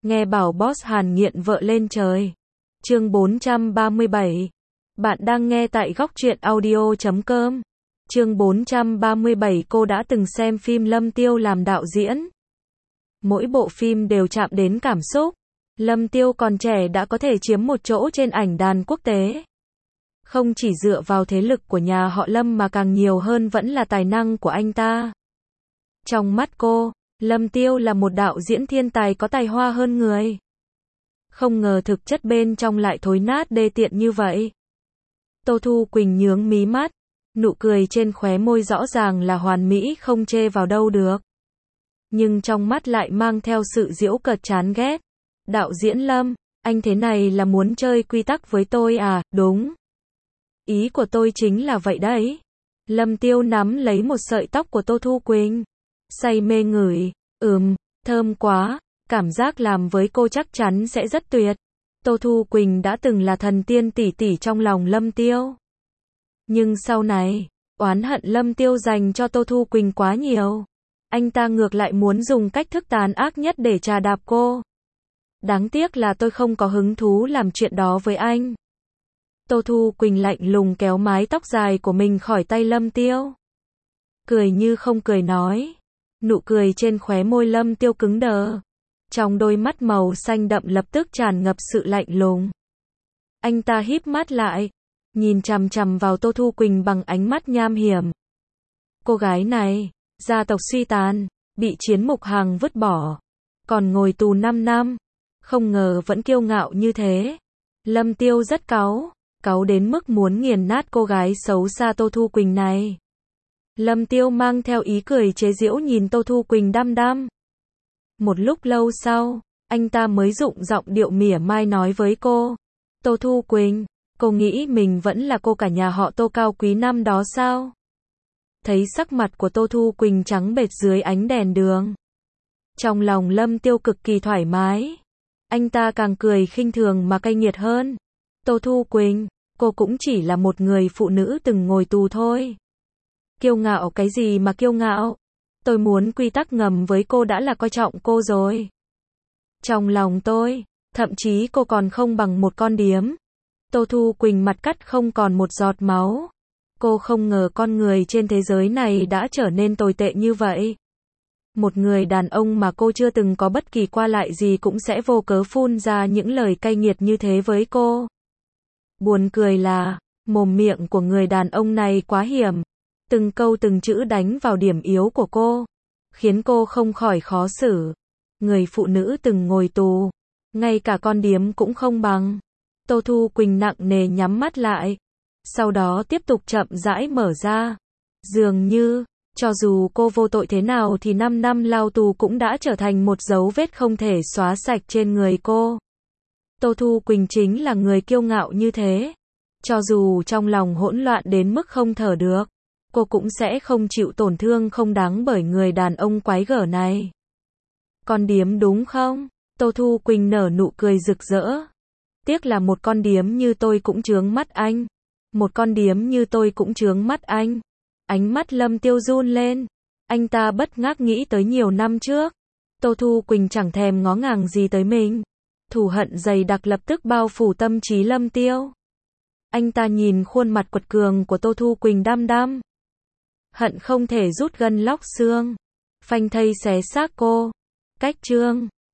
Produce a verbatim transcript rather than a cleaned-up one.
Nghe bảo boss Hàn nghiện vợ lên trời. Chương bốn trăm ba mươi bảy. Bạn đang nghe tại góc truyện audio chấm com. Chương bốn trăm ba mươi bảy. Cô đã từng xem phim Lâm Tiêu làm đạo diễn. Mỗi bộ phim đều chạm đến cảm xúc. Lâm Tiêu còn trẻ đã có thể chiếm một chỗ trên ảnh đàn quốc tế. Không chỉ dựa vào thế lực của nhà họ Lâm mà càng nhiều hơn vẫn là tài năng của anh ta. Trong mắt cô, Lâm Tiêu là một đạo diễn thiên tài có tài hoa hơn người. Không ngờ thực chất bên trong lại thối nát đê tiện như vậy. Tô Thu Quỳnh nhướng mí mắt, nụ cười trên khóe môi rõ ràng là hoàn mỹ không chê vào đâu được. Nhưng trong mắt lại mang theo sự giễu cợt chán ghét. Đạo diễn Lâm, anh thế này là muốn chơi quy tắc với tôi à? Đúng. Ý của tôi chính là vậy đấy. Lâm Tiêu nắm lấy một sợi tóc của Tô Thu Quỳnh. Say mê ngửi, ừm, thơm quá, cảm giác làm với cô chắc chắn sẽ rất tuyệt. Tô Thu Quỳnh đã từng là thần tiên tỷ tỷ trong lòng Lâm Tiêu. Nhưng sau này, oán hận Lâm Tiêu dành cho Tô Thu Quỳnh quá nhiều. Anh ta ngược lại muốn dùng cách thức tàn ác nhất để trà đạp cô. Đáng tiếc là tôi không có hứng thú làm chuyện đó với anh. Tô Thu Quỳnh lạnh lùng kéo mái tóc dài của mình khỏi tay Lâm Tiêu. Cười như không cười nói. Nụ cười trên khóe môi Lâm Tiêu cứng đờ. Trong đôi mắt màu xanh đậm lập tức tràn ngập sự lạnh lùng. Anh ta híp mắt lại, nhìn chằm chằm vào Tô Thu Quỳnh bằng ánh mắt nham hiểm. Cô gái này, gia tộc suy tàn, bị Chiến Mục Hằng vứt bỏ, còn ngồi tù năm năm, không ngờ vẫn kiêu ngạo như thế. Lâm Tiêu rất cáu, cáu đến mức muốn nghiền nát cô gái xấu xa Tô Thu Quỳnh này. Lâm Tiêu mang theo ý cười chế giễu nhìn Tô Thu Quỳnh đăm đăm. Một lúc lâu sau, anh ta mới dụng giọng điệu mỉa mai nói với cô. Tô Thu Quỳnh, cô nghĩ mình vẫn là cô cả nhà họ Tô cao quý năm đó sao? Thấy sắc mặt của Tô Thu Quỳnh trắng bệch dưới ánh đèn đường. Trong lòng Lâm Tiêu cực kỳ thoải mái. Anh ta càng cười khinh thường mà cay nghiệt hơn. Tô Thu Quỳnh, cô cũng chỉ là một người phụ nữ từng ngồi tù thôi. Kiêu ngạo cái gì mà kiêu ngạo? Tôi muốn quy tắc ngầm với cô đã là coi trọng cô rồi. Trong lòng tôi, thậm chí cô còn không bằng một con điếm. Tô Thu Quỳnh mặt cắt không còn một giọt máu. Cô không ngờ con người trên thế giới này đã trở nên tồi tệ như vậy. Một người đàn ông mà cô chưa từng có bất kỳ qua lại gì cũng sẽ vô cớ phun ra những lời cay nghiệt như thế với cô. Buồn cười là, mồm miệng của người đàn ông này quá hiểm. Từng câu từng chữ đánh vào điểm yếu của cô, khiến cô không khỏi khó xử. Người phụ nữ từng ngồi tù, ngay cả con điếm cũng không bằng. Tô Thu Quỳnh nặng nề nhắm mắt lại, sau đó tiếp tục chậm rãi mở ra. Dường như, cho dù cô vô tội thế nào thì năm năm lao tù cũng đã trở thành một dấu vết không thể xóa sạch trên người cô. Tô Thu Quỳnh chính là người kiêu ngạo như thế. Cho dù trong lòng hỗn loạn đến mức không thở được, cô cũng sẽ không chịu tổn thương không đáng bởi người đàn ông quái gở này. Con điếm đúng không? Tô Thu Quỳnh nở nụ cười rực rỡ. Tiếc là một con điếm như tôi cũng chướng mắt anh. Một con điếm như tôi cũng chướng mắt anh. Ánh mắt Lâm Tiêu run lên. Anh ta bất ngác nghĩ tới nhiều năm trước. Tô Thu Quỳnh chẳng thèm ngó ngàng gì tới mình. Thù hận dày đặc lập tức bao phủ tâm trí Lâm Tiêu. Anh ta nhìn khuôn mặt quật cường của Tô Thu Quỳnh đăm đăm. Hận không thể rút gân lóc xương, phanh thây xé xác cô. Cách chương